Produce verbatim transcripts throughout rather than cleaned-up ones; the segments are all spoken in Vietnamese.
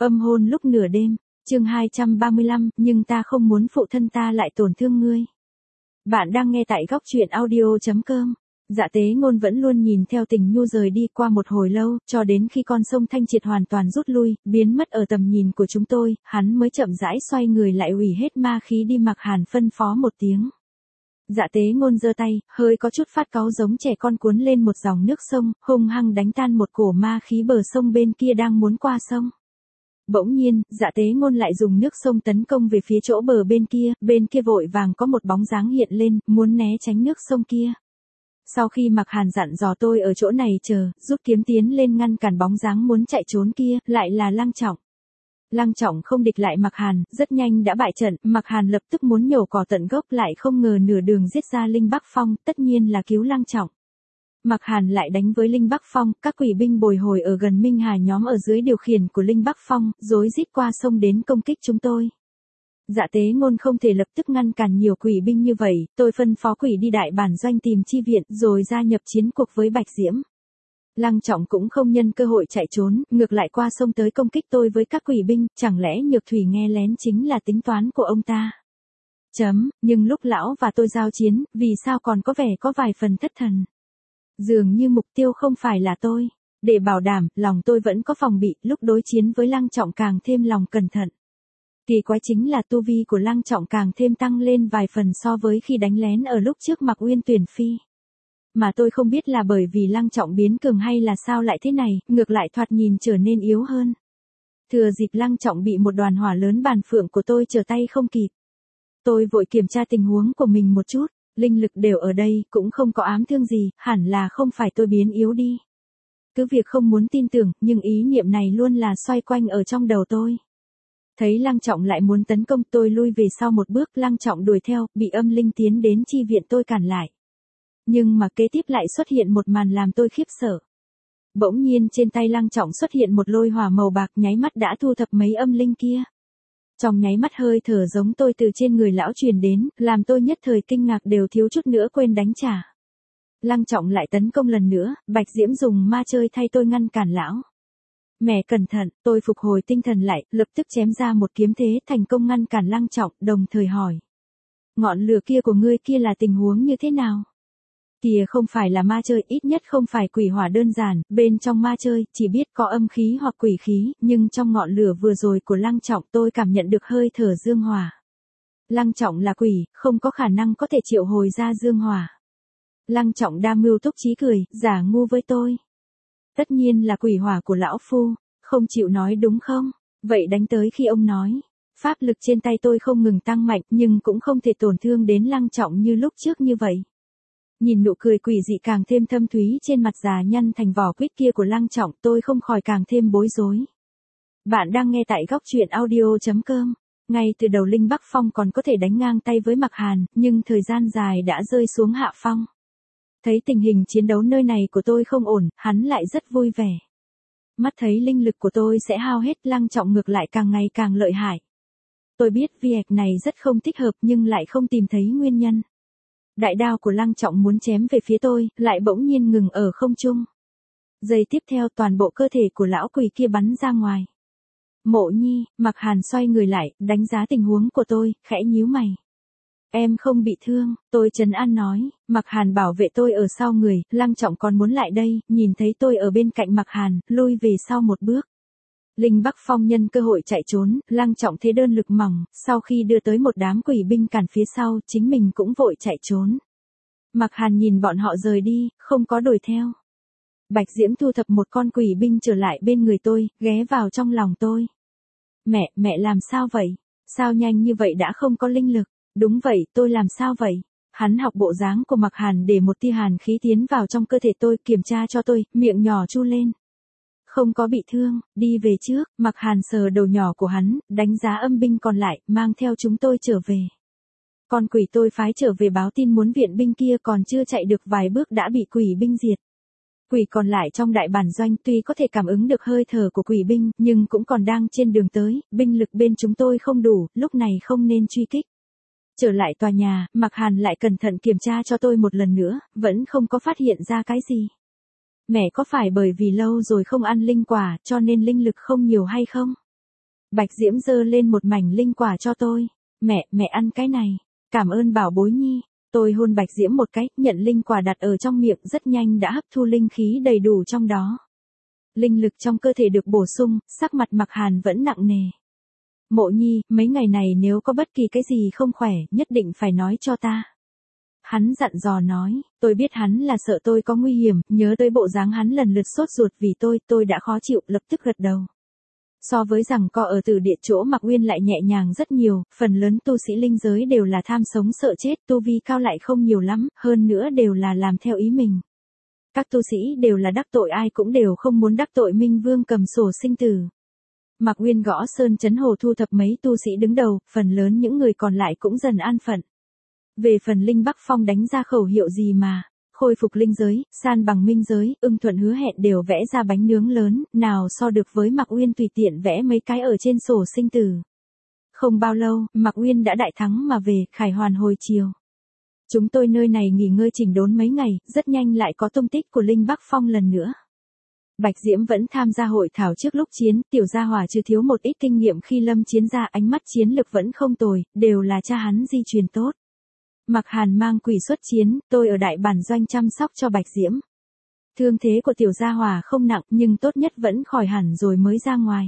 Âm hôn lúc nửa đêm, chương hai trăm ba mươi lăm, nhưng ta không muốn phụ thân ta lại tổn thương ngươi. Bạn đang nghe tại góc truyện audio chấm com. Dạ Tế Ngôn vẫn luôn nhìn theo Tình Nhu rời đi qua một hồi lâu, cho đến khi con sông Thanh Triệt hoàn toàn rút lui, biến mất ở tầm nhìn của chúng tôi, hắn mới chậm rãi xoay người lại hủy hết ma khí đi. Mặc Hàn phân phó một tiếng. Dạ Tế Ngôn giơ tay, hơi có chút phát cáu giống trẻ con cuốn lên một dòng nước sông, hung hăng đánh tan một cổ ma khí bờ sông bên kia đang muốn qua sông. Bỗng nhiên, Dạ Tế Ngôn lại dùng nước sông tấn công về phía chỗ bờ bên kia, bên kia vội vàng có một bóng dáng hiện lên, muốn né tránh nước sông kia. Sau khi Mặc Hàn dặn dò tôi ở chỗ này chờ, rút kiếm tiến lên ngăn cản bóng dáng muốn chạy trốn kia, lại là Lăng Trọng. Lăng Trọng không địch lại Mặc Hàn, rất nhanh đã bại trận, Mặc Hàn lập tức muốn nhổ cỏ tận gốc, lại không ngờ nửa đường giết ra Linh Bắc Phong, tất nhiên là cứu Lăng Trọng. Mặc Hàn lại đánh với Linh Bắc Phong, các quỷ binh bồi hồi ở gần Minh Hà nhóm ở dưới điều khiển của Linh Bắc Phong, rối rít qua sông đến công kích chúng tôi. Dạ Tế Ngôn không thể lập tức ngăn cản nhiều quỷ binh như vậy, tôi phân phó quỷ đi đại bản doanh tìm chi viện, rồi gia nhập chiến cuộc với Bạch Diễm. Lăng Trọng cũng không nhân cơ hội chạy trốn, ngược lại qua sông tới công kích tôi với các quỷ binh, chẳng lẽ Nhược Thủy nghe lén chính là tính toán của ông ta? Chấm, nhưng lúc lão và tôi giao chiến, vì sao còn có vẻ có vài phần thất thần? Dường như mục tiêu không phải là tôi. Để bảo đảm, lòng tôi vẫn có phòng bị, lúc đối chiến với Lăng Trọng càng thêm lòng cẩn thận. Kỳ quái chính là tu vi của Lăng Trọng càng thêm tăng lên vài phần so với khi đánh lén ở lúc trước Mặc Uyên tuyển phi. Mà tôi không biết là bởi vì Lăng Trọng biến cường hay là sao lại thế này, ngược lại thoạt nhìn trở nên yếu hơn. Thừa dịp Lăng Trọng bị một đoàn hỏa lớn bàn phượng của tôi trở tay không kịp. Tôi vội kiểm tra tình huống của mình một chút, linh lực đều ở đây, cũng không có ám thương gì, hẳn là không phải tôi biến yếu đi. Cứ việc không muốn tin tưởng, nhưng ý niệm này luôn là xoay quanh ở trong đầu tôi. Thấy Lăng Trọng lại muốn tấn công, tôi lui về sau một bước, Lăng Trọng đuổi theo, bị âm linh tiến đến chi viện tôi cản lại. Nhưng mà kế tiếp lại xuất hiện một màn làm tôi khiếp sợ. Bỗng nhiên trên tay Lăng Trọng xuất hiện một lôi hỏa màu bạc, nháy mắt đã thu thập mấy âm linh kia. Trong nháy mắt hơi thở giống tôi từ trên người lão truyền đến, làm tôi nhất thời kinh ngạc đều thiếu chút nữa quên đánh trả. Lăng Trọng lại tấn công lần nữa, Bạch Diễm dùng ma chơi thay tôi ngăn cản lão. Mẹ cẩn thận, tôi phục hồi tinh thần lại, lập tức chém ra một kiếm thế thành công ngăn cản Lăng Trọng, đồng thời hỏi. Ngọn lửa kia của ngươi kia là tình huống như thế nào? Kìa không phải là ma chơi, ít nhất không phải quỷ hỏa đơn giản, bên trong ma chơi, chỉ biết có âm khí hoặc quỷ khí, nhưng trong ngọn lửa vừa rồi của Lăng Trọng tôi cảm nhận được hơi thở dương hỏa. Lăng Trọng là quỷ, không có khả năng có thể triệu hồi ra dương hỏa. Lăng Trọng đa mưu túc trí cười, giả ngu với tôi. Tất nhiên là quỷ hỏa của lão phu, không chịu nói đúng không? Vậy đánh tới khi ông nói. Pháp lực trên tay tôi không ngừng tăng mạnh, nhưng cũng không thể tổn thương đến Lăng Trọng như lúc trước như vậy. Nhìn nụ cười quỷ dị càng thêm thâm thúy trên mặt già nhăn thành vỏ quýt kia của Lăng Trọng, tôi không khỏi càng thêm bối rối. Bạn đang nghe tại góc truyện audio chấm com. Ngay từ đầu Linh Bắc Phong còn có thể đánh ngang tay với Mặc Hàn, nhưng thời gian dài đã rơi xuống hạ phong. Thấy tình hình chiến đấu nơi này của tôi không ổn, hắn lại rất vui vẻ. Mắt thấy linh lực của tôi sẽ hao hết, Lăng Trọng ngược lại càng ngày càng lợi hại. Tôi biết việc này rất không thích hợp nhưng lại không tìm thấy nguyên nhân. Đại đao của Lăng Trọng muốn chém về phía tôi, lại bỗng nhiên ngừng ở không trung. Giây tiếp theo toàn bộ cơ thể của lão quỷ kia bắn ra ngoài. Mộ Nhi, Mặc Hàn xoay người lại, đánh giá tình huống của tôi, khẽ nhíu mày. Em không bị thương, tôi trấn an nói, Mặc Hàn bảo vệ tôi ở sau người, Lăng Trọng còn muốn lại đây, nhìn thấy tôi ở bên cạnh Mặc Hàn, lui về sau một bước. Linh Bắc Phong nhân cơ hội chạy trốn, Lăng Trọng thế đơn lực mỏng, sau khi đưa tới một đám quỷ binh cản phía sau, chính mình cũng vội chạy trốn. Mặc Hàn nhìn bọn họ rời đi, không có đuổi theo. Bạch Diễm thu thập một con quỷ binh trở lại bên người tôi, ghé vào trong lòng tôi. Mẹ, mẹ làm sao vậy? Sao nhanh như vậy đã không có linh lực? Đúng vậy, tôi làm sao vậy? Hắn học bộ dáng của Mặc Hàn để một tia hàn khí tiến vào trong cơ thể tôi, kiểm tra cho tôi, miệng nhỏ chu lên. Không có bị thương, đi về trước, Mặc Hàn sờ đầu nhỏ của hắn, đánh giá âm binh còn lại, mang theo chúng tôi trở về. Con quỷ tôi phái trở về báo tin muốn viện binh kia còn chưa chạy được vài bước đã bị quỷ binh diệt. Quỷ còn lại trong đại bản doanh tuy có thể cảm ứng được hơi thở của quỷ binh, nhưng cũng còn đang trên đường tới, binh lực bên chúng tôi không đủ, lúc này không nên truy kích. Trở lại tòa nhà, Mặc Hàn lại cẩn thận kiểm tra cho tôi một lần nữa, vẫn không có phát hiện ra cái gì. Mẹ có phải bởi vì lâu rồi không ăn linh quả cho nên linh lực không nhiều hay không? Bạch Diễm giơ lên một mảnh linh quả cho tôi. Mẹ, mẹ ăn cái này. Cảm ơn bảo bối nhi. Tôi hôn Bạch Diễm một cái, nhận linh quả đặt ở trong miệng, rất nhanh đã hấp thu linh khí đầy đủ trong đó. Linh lực trong cơ thể được bổ sung, sắc mặt Mạc Hàn vẫn nặng nề. Mộ nhi, mấy ngày này nếu có bất kỳ cái gì không khỏe, nhất định phải nói cho ta. Hắn dặn dò nói, tôi biết hắn là sợ tôi có nguy hiểm, nhớ tới bộ dáng hắn lần lượt sốt ruột vì tôi, tôi đã khó chịu, lập tức gật đầu. So với rằng co ở tử địa chỗ Mạc Uyên lại nhẹ nhàng rất nhiều, phần lớn tu sĩ linh giới đều là tham sống sợ chết, tu vi cao lại không nhiều lắm, hơn nữa đều là làm theo ý mình. Các tu sĩ đều là đắc tội ai cũng đều không muốn đắc tội Minh Vương cầm sổ sinh tử. Mạc Uyên gõ sơn chấn hồ thu thập mấy tu sĩ đứng đầu, phần lớn những người còn lại cũng dần an phận. Về phần Linh Bắc Phong đánh ra khẩu hiệu gì mà, khôi phục linh giới, san bằng minh giới, Ưng Thuận hứa hẹn đều vẽ ra bánh nướng lớn, nào so được với Mạc Uyên tùy tiện vẽ mấy cái ở trên sổ sinh tử. Không bao lâu, Mạc Uyên đã đại thắng mà về, khải hoàn hồi chiều. Chúng tôi nơi này nghỉ ngơi chỉnh đốn mấy ngày, rất nhanh lại có tung tích của Linh Bắc Phong lần nữa. Bạch Diễm vẫn tham gia hội thảo trước lúc chiến, Tiểu Gia Hỏa chưa thiếu một ít kinh nghiệm khi lâm chiến ra, ánh mắt chiến lực vẫn không tồi, đều là cha hắn di truyền tốt. Mạc Hàn mang quỷ xuất chiến, tôi ở đại bản doanh chăm sóc cho Bạch Diễm. Thương thế của Tiểu Gia Hỏa không nặng nhưng tốt nhất vẫn khỏi hẳn rồi mới ra ngoài.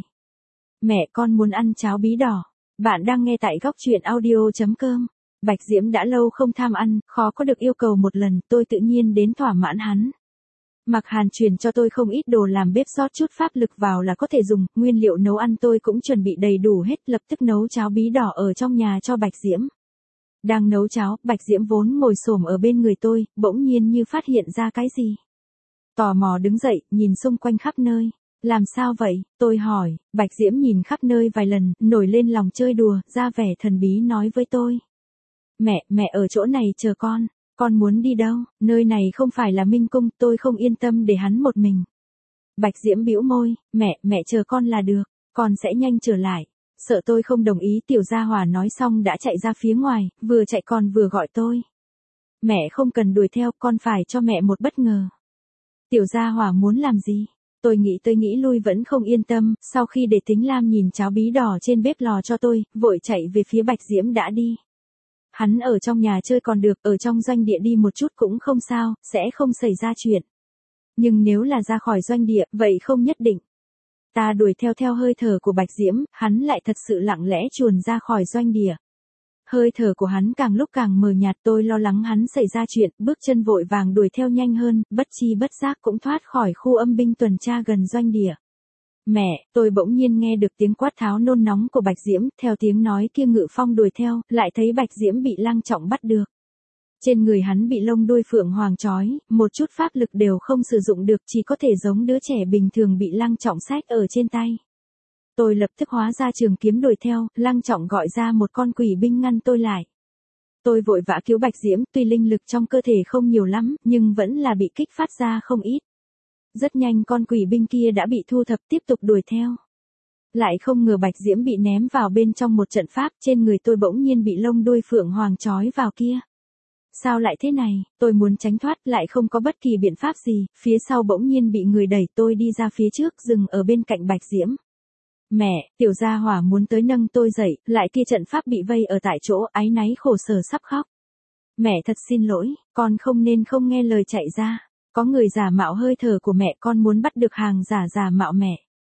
Mẹ con muốn ăn cháo bí đỏ. Bạn đang nghe tại góc truyện audio chấm com. Bạch Diễm đã lâu không tham ăn, khó có được yêu cầu một lần, tôi tự nhiên đến thỏa mãn hắn. Mạc Hàn truyền cho tôi không ít đồ làm bếp, rót chút pháp lực vào là có thể dùng, nguyên liệu nấu ăn tôi cũng chuẩn bị đầy đủ hết, lập tức nấu cháo bí đỏ ở trong nhà cho Bạch Diễm. Đang nấu cháo, Bạch Diễm vốn ngồi xổm ở bên người tôi, bỗng nhiên như phát hiện ra cái gì. Tò mò đứng dậy, nhìn xung quanh khắp nơi. Làm sao vậy? Tôi hỏi. Bạch Diễm nhìn khắp nơi vài lần, nổi lên lòng chơi đùa, ra vẻ thần bí nói với tôi. Mẹ, mẹ ở chỗ này chờ con. Con muốn đi đâu? Nơi này không phải là Minh Cung, tôi không yên tâm để hắn một mình. Bạch Diễm bĩu môi. Mẹ, mẹ chờ con là được. Con sẽ nhanh trở lại. Sợ tôi không đồng ý, Tiểu Gia Hỏa nói xong đã chạy ra phía ngoài, vừa chạy còn vừa gọi tôi. Mẹ không cần đuổi theo, con phải cho mẹ một bất ngờ. Tiểu Gia Hỏa muốn làm gì? Tôi nghĩ tôi nghĩ lui vẫn không yên tâm, sau khi để Tính Lam nhìn cháo bí đỏ trên bếp lò cho tôi, vội chạy về phía Bạch Diễm đã đi. Hắn ở trong nhà chơi còn được, ở trong doanh địa đi một chút cũng không sao, sẽ không xảy ra chuyện. Nhưng nếu là ra khỏi doanh địa, vậy không nhất định. Ta đuổi theo theo hơi thở của Bạch Diễm, hắn lại thật sự lặng lẽ chuồn ra khỏi doanh địa. Hơi thở của hắn càng lúc càng mờ nhạt, tôi lo lắng hắn xảy ra chuyện, bước chân vội vàng đuổi theo nhanh hơn, bất chi bất giác cũng thoát khỏi khu âm binh tuần tra gần doanh địa. Mẹ, tôi bỗng nhiên nghe được tiếng quát tháo nôn nóng của Bạch Diễm, theo tiếng nói kia Ngự Phong đuổi theo, lại thấy Bạch Diễm bị Lăng Trọng bắt được. Trên người hắn bị lông đuôi phượng hoàng trói, một chút pháp lực đều không sử dụng được, chỉ có thể giống đứa trẻ bình thường bị Lăng Trọng xách ở trên tay. Tôi lập tức hóa ra trường kiếm đuổi theo, Lăng Trọng gọi ra một con quỷ binh ngăn tôi lại. Tôi vội vã cứu Bạch Diễm, tuy linh lực trong cơ thể không nhiều lắm, nhưng vẫn là bị kích phát ra không ít. Rất nhanh con quỷ binh kia đã bị thu thập, tiếp tục đuổi theo. Lại không ngờ Bạch Diễm bị ném vào bên trong một trận pháp, trên người tôi bỗng nhiên bị lông đuôi phượng hoàng trói vào kia. Sao lại thế này, tôi muốn tránh thoát lại không có bất kỳ biện pháp gì, phía sau bỗng nhiên bị người đẩy, tôi đi ra phía trước, dừng ở bên cạnh Bạch Diễm. Mẹ, Tiểu Gia Hỏa muốn tới nâng tôi dậy, lại kia trận pháp bị vây ở tại chỗ, áy náy khổ sở sắp khóc. Mẹ thật xin lỗi, con không nên không nghe lời chạy ra. Có người giả mạo hơi thở của mẹ, con muốn bắt được hàng giả giả mạo mẹ.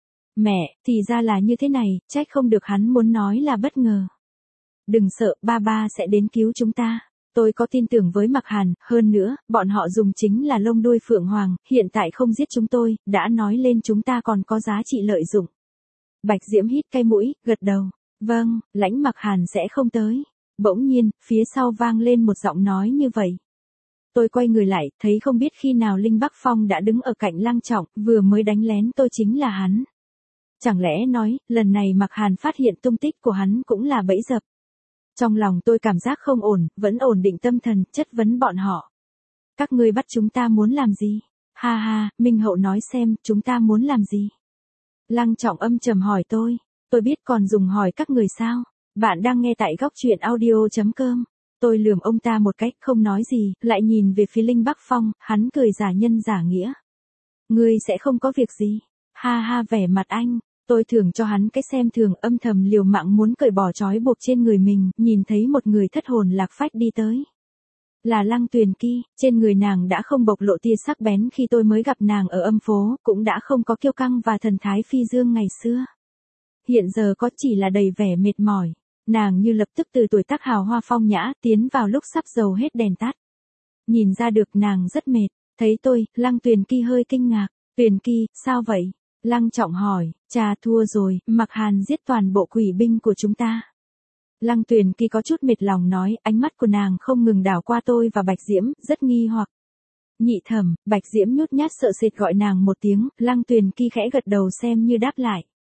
Mẹ, thì ra là như thế này, trách không được hắn muốn nói là bất ngờ. Đừng sợ, ba ba sẽ đến cứu chúng ta. Tôi có tin tưởng với Mạc Hàn, hơn nữa, bọn họ dùng chính là lông đuôi phượng hoàng, hiện tại không giết chúng tôi, đã nói lên chúng ta còn có giá trị lợi dụng. Bạch Diễm hít cái mũi, gật đầu. Vâng, lãnh Mạc Hàn sẽ không tới. Bỗng nhiên, phía sau vang lên một giọng nói như vậy. Tôi quay người lại, thấy không biết khi nào Linh Bắc Phong đã đứng ở cạnh Lăng Trọng, vừa mới đánh lén tôi chính là hắn. Chẳng lẽ nói, lần này Mạc Hàn phát hiện tung tích của hắn cũng là bẫy dập. Trong lòng tôi cảm giác không ổn, vẫn ổn định tâm thần, chất vấn bọn họ. Các ngươi bắt chúng ta muốn làm gì? Ha ha, Minh Hậu nói xem, chúng ta muốn làm gì? Lăng Trọng âm trầm hỏi tôi. Tôi biết còn dùng hỏi các người sao? Bạn đang nghe tại góc truyện audio chấm com. Tôi lườm ông ta một cách không nói gì, lại nhìn về phía Linh Bắc Phong, hắn cười giả nhân giả nghĩa. Ngươi sẽ không có việc gì. Ha ha, vẻ mặt anh. Tôi thưởng cho hắn cái xem thường, âm thầm liều mạng muốn cởi bỏ trói buộc trên người mình, nhìn thấy một người thất hồn lạc phách đi tới. Là Lăng Tuyền Kỳ, trên người nàng đã không bộc lộ tia sắc bén khi tôi mới gặp nàng ở âm phố, cũng đã không có kiêu căng và thần thái phi dương ngày xưa. Hiện giờ có chỉ là đầy vẻ mệt mỏi, nàng như lập tức từ tuổi tác hào hoa phong nhã, tiến vào lúc sắp dầu hết đèn tắt. Nhìn ra được nàng rất mệt, thấy tôi, Lăng Tuyền Kỳ hơi kinh ngạc, Tuyền Kỳ, sao vậy? Lăng Trọng hỏi, cha thua rồi, Mạc Hàn giết toàn bộ quỷ binh của chúng ta. Lăng Tuyền Kỳ có chút mệt lòng nói, ánh mắt của nàng không ngừng đảo qua tôi và Bạch Diễm, rất nghi hoặc. Nhị thẩm, Bạch Diễm nhút nhát sợ sệt gọi nàng một tiếng, Lăng Tuyền Kỳ khẽ gật đầu xem như đáp lại.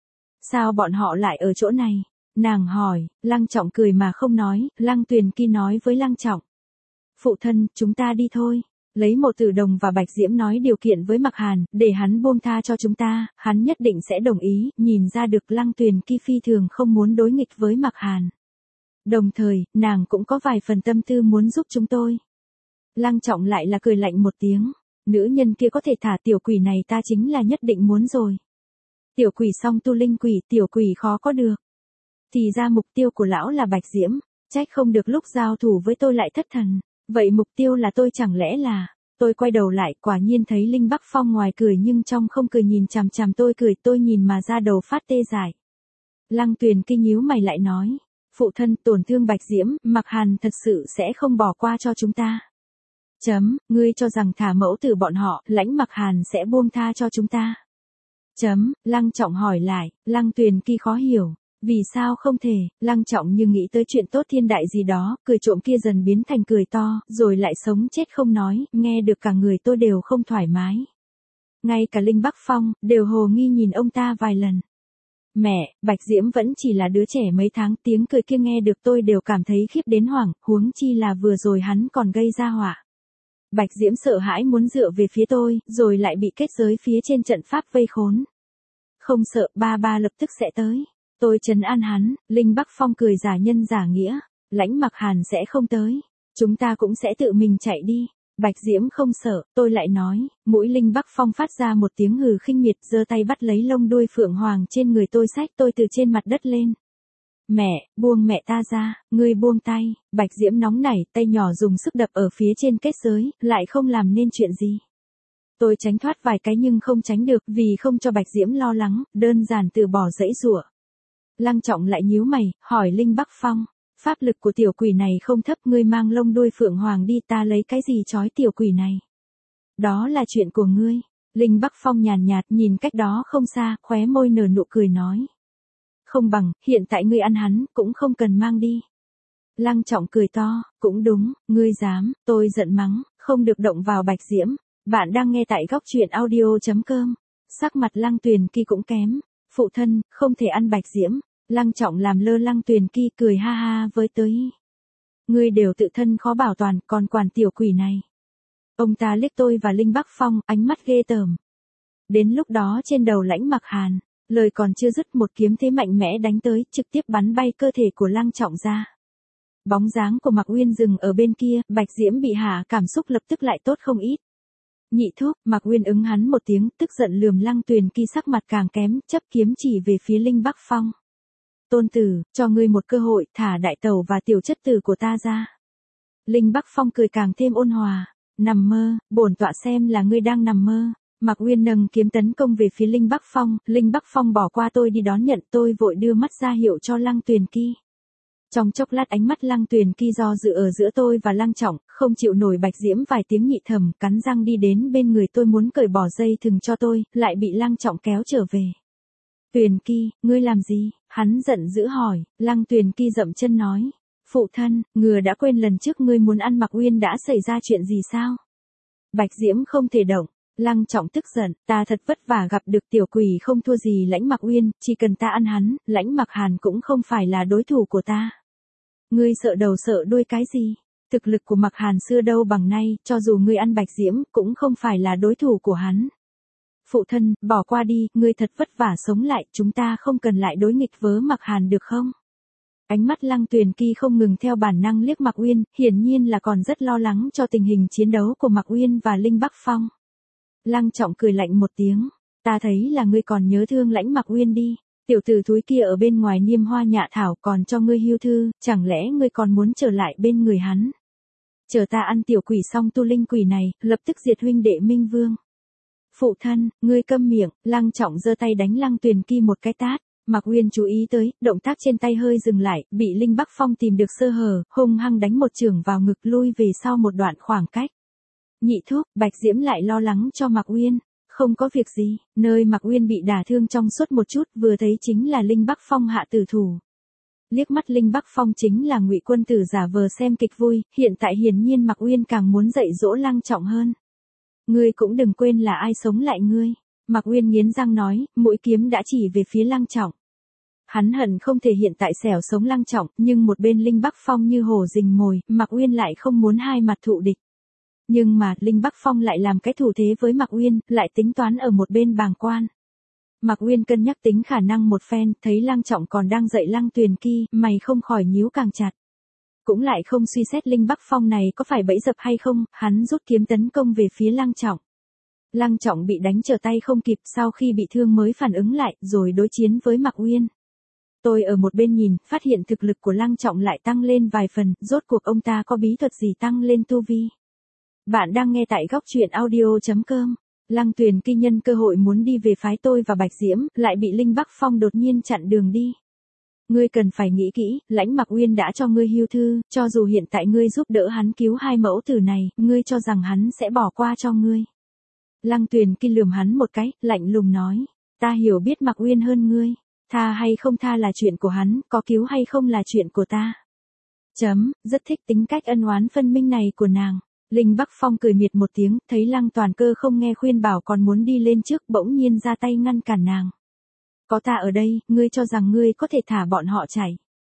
Sao bọn họ lại ở chỗ này? Nàng hỏi, Lăng Trọng cười mà không nói, Lăng Tuyền Kỳ nói với Lăng Trọng. Phụ thân, chúng ta đi thôi. Lấy Mộ Tử Đồng và Bạch Diễm nói điều kiện với Mạc Hàn, để hắn buông tha cho chúng ta, hắn nhất định sẽ đồng ý, nhìn ra được Lăng Tuyền Kỳ phi thường không muốn đối nghịch với Mạc Hàn. Đồng thời, nàng cũng có vài phần tâm tư muốn giúp chúng tôi. Lăng Trọng lại là cười lạnh một tiếng, nữ nhân kia có thể thả tiểu quỷ này ta chính là nhất định muốn rồi. Tiểu quỷ song tu linh quỷ, tiểu quỷ khó có được. Thì ra mục tiêu của lão là Bạch Diễm, trách không được lúc giao thủ với tôi lại thất thần. Vậy mục tiêu là tôi chẳng lẽ là... Tôi quay đầu lại, quả nhiên thấy Linh Bắc Phong ngoài cười nhưng trong không cười nhìn chằm chằm tôi cười, tôi nhìn mà ra đầu phát tê dại. Lăng Tuyền Kỳ nhíu mày lại nói, phụ thân, tổn thương Bạch Diễm, Mạc Hàn thật sự sẽ không bỏ qua cho chúng ta. Chấm, ngươi cho rằng thả mẫu tử bọn họ, lãnh Mạc Hàn sẽ buông tha cho chúng ta. Chấm, Lăng Trọng hỏi lại, Lăng Tuyền Kỳ khó hiểu. Vì sao không thể? Lăng Trọng như nghĩ tới chuyện tốt thiên đại gì đó, cười trộm kia dần biến thành cười to, rồi lại sống chết không nói, nghe được cả người tôi đều không thoải mái. Ngay cả Linh Bắc Phong, đều hồ nghi nhìn ông ta vài lần. Mẹ, Bạch Diễm vẫn chỉ là đứa trẻ mấy tháng, tiếng cười kia nghe được tôi đều cảm thấy khiếp đến hoảng, huống chi là vừa rồi hắn còn gây ra họa. Bạch Diễm sợ hãi muốn dựa về phía tôi, rồi lại bị kết giới phía trên trận pháp vây khốn. Không sợ, ba ba lập tức sẽ tới. Tôi trấn an hắn, Linh Bắc Phong cười giả nhân giả nghĩa, lãnh Mạc Hàn sẽ không tới, chúng ta cũng sẽ tự mình chạy đi. Bạch Diễm không sợ, tôi lại nói, mũi Linh Bắc Phong phát ra một tiếng hừ khinh miệt, giơ tay bắt lấy lông đuôi phượng hoàng trên người tôi, xách tôi từ trên mặt đất lên. Mẹ, buông mẹ ta ra, ngươi buông tay. Bạch Diễm nóng nảy, tay nhỏ dùng sức đập ở phía trên kết giới, lại không làm nên chuyện gì. Tôi tránh thoát vài cái nhưng không tránh được, vì không cho Bạch Diễm lo lắng, đơn giản từ bỏ dãy giụa. Lăng Trọng lại nhíu mày, hỏi Linh Bắc Phong, pháp lực của tiểu quỷ này không thấp, ngươi mang lông đuôi phượng hoàng đi, ta lấy cái gì trói tiểu quỷ này? Đó là chuyện của ngươi. Linh Bắc Phong nhàn nhạt nhìn cách đó không xa, khóe môi nở nụ cười nói. Không bằng, hiện tại ngươi ăn hắn, cũng không cần mang đi. Lăng Trọng cười to, cũng đúng, ngươi dám, tôi giận mắng, không được động vào Bạch Diễm. Bạn đang nghe tại góc truyện audio chấm com. Sắc mặt Lăng Tuyền Kỳ cũng kém. Phụ thân, không thể ăn Bạch Diễm. Lăng Trọng làm lơ Lăng Tuyền Kỳ cười ha ha với tới. Ngươi đều tự thân khó bảo toàn, còn quản tiểu quỷ này. Ông ta liếc tôi và Linh Bắc Phong, ánh mắt ghê tởm. Đến lúc đó trên đầu lãnh Mạc Hàn, lời còn chưa dứt một kiếm thế mạnh mẽ đánh tới, trực tiếp bắn bay cơ thể của Lăng Trọng ra. Bóng dáng của Mạc Uyên dừng ở bên kia, Bạch Diễm bị hạ, cảm xúc lập tức lại tốt không ít. Nhị thúc, Mạc Uyên ứng hắn một tiếng, tức giận lườm Lăng Tuyền Kỳ, sắc mặt càng kém, chấp kiếm chỉ về phía Linh Bắc Phong. Tôn tử, cho ngươi một cơ hội, thả đại tẩu và tiểu chất tử của ta ra. Linh Bắc Phong cười càng thêm ôn hòa. Nằm mơ, bổn tọa xem là ngươi đang nằm mơ. Mạc Uyên nâng kiếm tấn công về phía Linh Bắc Phong, Linh Bắc Phong bỏ qua tôi đi đón nhận, tôi vội đưa mắt ra hiệu cho Lăng Tuyền Kỳ. Trong chốc lát ánh mắt Lăng Tuyền Kỳ do dự ở giữa tôi và Lăng Trọng, không chịu nổi Bạch Diễm vài tiếng nhị thầm, cắn răng đi đến bên người tôi muốn cởi bỏ dây thừng cho tôi, lại bị Lăng Trọng kéo trở về. Tuyền Kỳ, ngươi làm gì? Hắn giận dữ hỏi. Lăng Tuyền Kỳ dậm chân nói. Phụ thân, ngừa đã quên lần trước ngươi muốn ăn Mạc Uyên đã xảy ra chuyện gì sao? Bạch Diễm không thể động. Lăng Trọng tức giận, ta thật vất vả gặp được tiểu quỷ không thua gì lãnh Mạc Uyên, chỉ cần ta ăn hắn, lãnh Mạc Hàn cũng không phải là đối thủ của ta. Ngươi sợ đầu sợ đuôi cái gì? Thực lực của Mạc Hàn xưa đâu bằng nay, cho dù ngươi ăn Bạch Diễm, cũng không phải là đối thủ của hắn. Phụ thân, bỏ qua đi, ngươi thật vất vả sống lại, chúng ta không cần lại đối nghịch với Mạc Hàn được không? Ánh mắt Lăng Tuyền Kỳ không ngừng theo bản năng liếc Mạc Uyên, hiển nhiên là còn rất lo lắng cho tình hình chiến đấu của Mạc Uyên và Linh Bắc Phong. Lăng Trọng cười lạnh một tiếng, Ta thấy là ngươi còn nhớ thương Lãnh Mặc Uyên đi. Tiểu tử thúi kia ở bên ngoài niêm hoa nhạ thảo còn cho ngươi hưu thư, chẳng lẽ ngươi còn muốn trở lại bên người hắn? Chờ ta ăn tiểu quỷ xong tu linh quỷ này, lập tức diệt huynh đệ Minh Vương. Phụ thân, ngươi câm miệng. Lăng Trọng giơ tay đánh Lăng Tuyền Kỳ một cái tát. Mặc Uyên chú ý tới, động tác trên tay hơi dừng lại, bị Linh Bắc Phong tìm được sơ hở, hung hăng đánh một chưởng vào ngực lui về sau một đoạn khoảng cách. Nhị thúc, Bạch Diễm lại lo lắng cho Mặc Uyên. Không có việc gì, nơi Mặc Uyên bị đả thương trong suốt một chút, vừa thấy chính là Linh Bắc Phong hạ tử thủ. Liếc mắt Linh Bắc Phong chính là Ngụy Quân Tử giả vờ xem kịch vui, hiện tại hiển nhiên Mặc Uyên càng muốn dạy dỗ Lăng Trọng hơn. Ngươi cũng đừng quên là ai sống lại ngươi. Mặc Uyên nghiến răng nói, mũi kiếm đã chỉ về phía Lăng Trọng. Hắn hận không thể hiện tại xẻo sống Lăng Trọng, nhưng một bên Linh Bắc Phong như hổ rình mồi, Mặc Uyên lại không muốn hai mặt thụ địch. Nhưng mà, Linh Bắc Phong lại làm cái thủ thế với Mặc Uyên, lại tính toán ở một bên bàng quan. Mặc Uyên cân nhắc tính khả năng một phen, thấy Lăng Trọng còn đang dạy Lăng Tuyền Kỳ, mày không khỏi nhíu càng chặt. Cũng lại không suy xét Linh Bắc Phong này có phải bẫy dập hay không, hắn rút kiếm tấn công về phía Lăng Trọng. Lăng Trọng bị đánh trở tay không kịp, sau khi bị thương mới phản ứng lại, rồi đối chiến với Mặc Uyên. Tôi ở một bên nhìn, phát hiện thực lực của Lăng Trọng lại tăng lên vài phần, rốt cuộc ông ta có bí thuật gì tăng lên tu vi. Bạn đang nghe tại góc truyện audio chấm com. Lăng Tuyền Kỳ nhân cơ hội muốn đi về phái tôi và Bạch Diễm, lại bị Linh Bắc Phong đột nhiên chặn đường đi. Ngươi cần phải nghĩ kỹ, Lãnh Mặc Uyên đã cho ngươi hưu thư, cho dù hiện tại ngươi giúp đỡ hắn cứu hai mẫu tử này, ngươi cho rằng hắn sẽ bỏ qua cho ngươi. Lăng Tuyền Kỳ lườm hắn một cái, lạnh lùng nói, ta hiểu biết Mặc Uyên hơn ngươi, tha hay không tha là chuyện của hắn, có cứu hay không là chuyện của ta. Chấm, rất thích tính cách ân oán phân minh này của nàng. Linh Bắc Phong cười miệt một tiếng, thấy Lăng Toàn Cơ không nghe khuyên bảo còn muốn đi lên trước, bỗng nhiên ra tay ngăn cản nàng. Có ta ở đây, ngươi cho rằng ngươi có thể thả bọn họ chạy.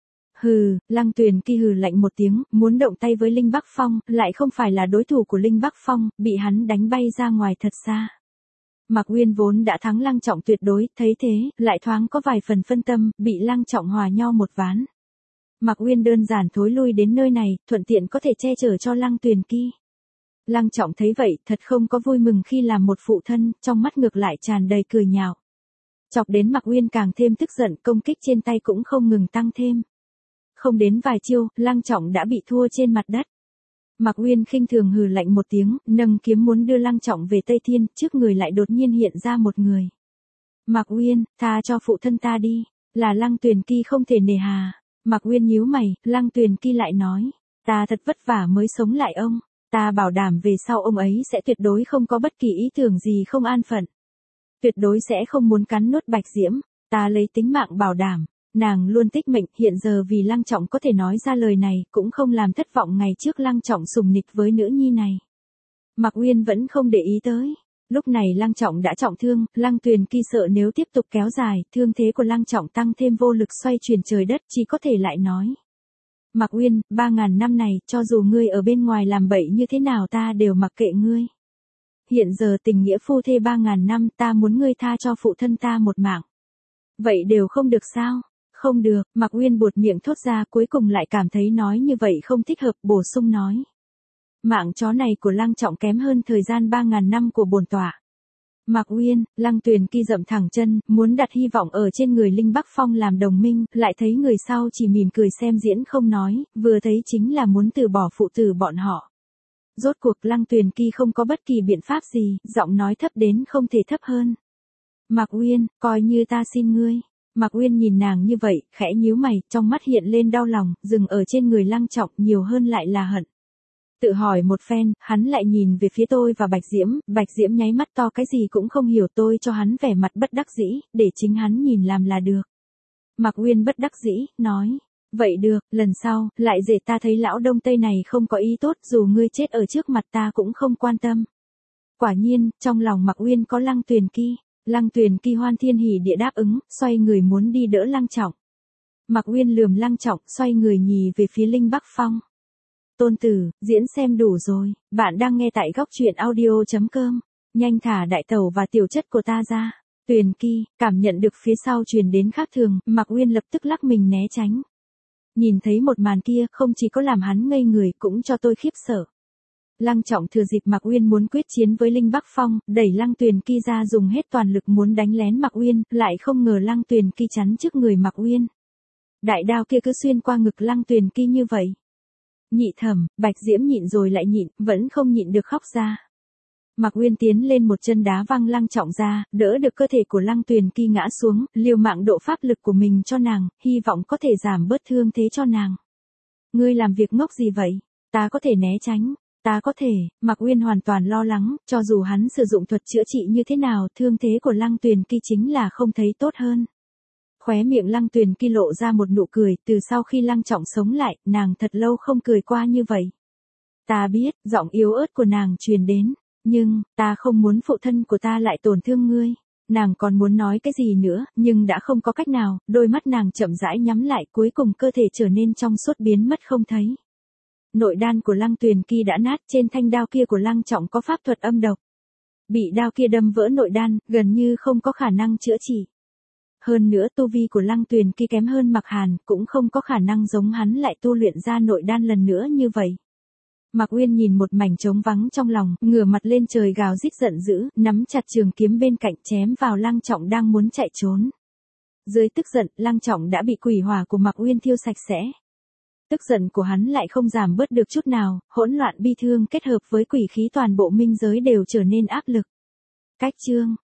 Hừ, Lăng Tuyền Kỳ hừ lạnh một tiếng, muốn động tay với Linh Bắc Phong, lại không phải là đối thủ của Linh Bắc Phong, bị hắn đánh bay ra ngoài thật xa. Mặc Uyên vốn đã thắng Lăng Trọng tuyệt đối, thấy thế, lại thoáng có vài phần phân tâm, bị Lăng Trọng hòa nhau một ván. Mặc Uyên đơn giản thối lui đến nơi này, thuận tiện có thể che chở cho Lăng Tuyền Kỳ. Lăng Trọng thấy vậy, thật không có vui mừng khi làm một phụ thân, trong mắt ngược lại tràn đầy cười nhạo. Chọc đến Mặc Uyên càng thêm tức giận, công kích trên tay cũng không ngừng tăng thêm. Không đến vài chiêu, Lăng Trọng đã bị thua trên mặt đất. Mặc Uyên khinh thường hừ lạnh một tiếng, nâng kiếm muốn đưa Lăng Trọng về Tây Thiên, trước người lại đột nhiên hiện ra một người. Mặc Uyên, tha cho phụ thân ta đi, là Lăng Tuyền Kỳ không thể nề hà. Mặc Uyên nhíu mày, Lăng Tuyền Kỳ lại nói, ta thật vất vả mới sống lại ông, ta bảo đảm về sau ông ấy sẽ tuyệt đối không có bất kỳ ý tưởng gì không an phận. Tuyệt đối sẽ không muốn cắn nuốt Bạch Diễm, ta lấy tính mạng bảo đảm. Nàng luôn tích mệnh, hiện giờ vì Lăng Trọng có thể nói ra lời này, cũng không làm thất vọng ngày trước Lăng Trọng sùng nịch với nữ nhi này. Mặc Uyên vẫn không để ý tới. Lúc này Lăng Trọng đã trọng thương, Lăng Tuyền Kỳ sợ nếu tiếp tục kéo dài, thương thế của Lăng Trọng tăng thêm vô lực xoay chuyển trời đất, chỉ có thể lại nói. Mặc Uyên, ba ngàn năm này, cho dù ngươi ở bên ngoài làm bậy như thế nào ta đều mặc kệ ngươi. Hiện giờ tình nghĩa phu thê ba ngàn năm, ta muốn ngươi tha cho phụ thân ta một mạng. Vậy đều không được sao? Không được, Mặc Uyên buột miệng thốt ra, cuối cùng lại cảm thấy nói như vậy không thích hợp, bổ sung nói. Mạng chó này của Lăng Trọng kém hơn thời gian ba ngàn năm của bổn tọa. Mặc Uyên, Lăng Tuyền Kỳ dậm thẳng chân, muốn đặt hy vọng ở trên người Linh Bắc Phong làm đồng minh, lại thấy người sau chỉ mỉm cười xem diễn không nói, vừa thấy chính là muốn từ bỏ phụ tử bọn họ. Rốt cuộc Lăng Tuyền Kỳ không có bất kỳ biện pháp gì, giọng nói thấp đến không thể thấp hơn. Mặc Uyên, coi như ta xin ngươi. Mặc Uyên nhìn nàng như vậy, khẽ nhíu mày, trong mắt hiện lên đau lòng, dừng ở trên người Lăng Trọng nhiều hơn lại là hận. Tự hỏi một phen, hắn lại nhìn về phía tôi và Bạch Diễm, Bạch Diễm nháy mắt to cái gì cũng không hiểu, tôi cho hắn vẻ mặt bất đắc dĩ, để chính hắn nhìn làm là được. Mặc Uyên bất đắc dĩ, nói, vậy được, lần sau, lại để ta thấy lão Đông Tây này không có ý tốt, dù ngươi chết ở trước mặt ta cũng không quan tâm. Quả nhiên, trong lòng Mặc Uyên có Lăng Tuyền Kỳ. Lăng Tuyền Kỳ hoan thiên hỉ địa đáp ứng, xoay người muốn đi đỡ Lăng Trọng. Mặc Uyên lườm Lăng Trọng, xoay người nhì về phía Linh Bắc Phong. Tôn tử, diễn xem đủ rồi, bạn đang nghe tại góc truyện audio chấm com. Nhanh thả đại tẩu và tiểu chất của ta ra. Tuyền Kỳ, cảm nhận được phía sau truyền đến khác thường, Mặc Uyên lập tức lắc mình né tránh. Nhìn thấy một màn kia, không chỉ có làm hắn ngây người, cũng cho tôi khiếp sợ. Lăng Trọng thừa dịp Mạc Uyên muốn quyết chiến với Linh Bắc Phong, đẩy Lăng Tuyền Kỳ ra dùng hết toàn lực muốn đánh lén Mạc Uyên, lại không ngờ Lăng Tuyền Kỳ chắn trước người Mạc Uyên. Đại đao kia cứ xuyên qua ngực Lăng Tuyền Kỳ như vậy. Nhị Thẩm, Bạch Diễm nhịn rồi lại nhịn, vẫn không nhịn được khóc ra. Mạc Uyên tiến lên một chân đá văng Lăng Trọng ra, đỡ được cơ thể của Lăng Tuyền Kỳ ngã xuống, liều mạng độ pháp lực của mình cho nàng, hy vọng có thể giảm bớt thương thế cho nàng. Ngươi làm việc ngốc gì vậy? Ta có thể né tránh. Ta có thể, Mạc Uyên hoàn toàn lo lắng, cho dù hắn sử dụng thuật chữa trị như thế nào, thương thế của Lăng Tuyền Kỳ chính là không thấy tốt hơn. Khóe miệng Lăng Tuyền Kỳ lộ ra một nụ cười, từ sau khi Lăng Trọng sống lại, nàng thật lâu không cười qua như vậy. Ta biết, giọng yếu ớt của nàng truyền đến, nhưng, ta không muốn phụ thân của ta lại tổn thương ngươi. Nàng còn muốn nói cái gì nữa, nhưng đã không có cách nào, đôi mắt nàng chậm rãi nhắm lại, cuối cùng cơ thể trở nên trong suốt biến mất không thấy. Nội đan của Lăng Tuyền Kỳ đã nát, trên thanh đao kia của Lăng Trọng có pháp thuật âm độc. Bị đao kia đâm vỡ nội đan, gần như không có khả năng chữa trị. Hơn nữa tu vi của Lăng Tuyền Kỳ kém hơn Mạc Hàn, cũng không có khả năng giống hắn lại tu luyện ra nội đan lần nữa như vậy. Mạc Uyên nhìn một mảnh trống vắng trong lòng, ngửa mặt lên trời gào rít giận dữ, nắm chặt trường kiếm bên cạnh chém vào Lăng Trọng đang muốn chạy trốn. Dưới tức giận, Lăng Trọng đã bị quỷ hỏa của Mạc Uyên thiêu sạch sẽ. Tức giận của hắn lại không giảm bớt được chút nào, hỗn loạn bi thương kết hợp với quỷ khí toàn bộ minh giới đều trở nên áp lực. Cách chương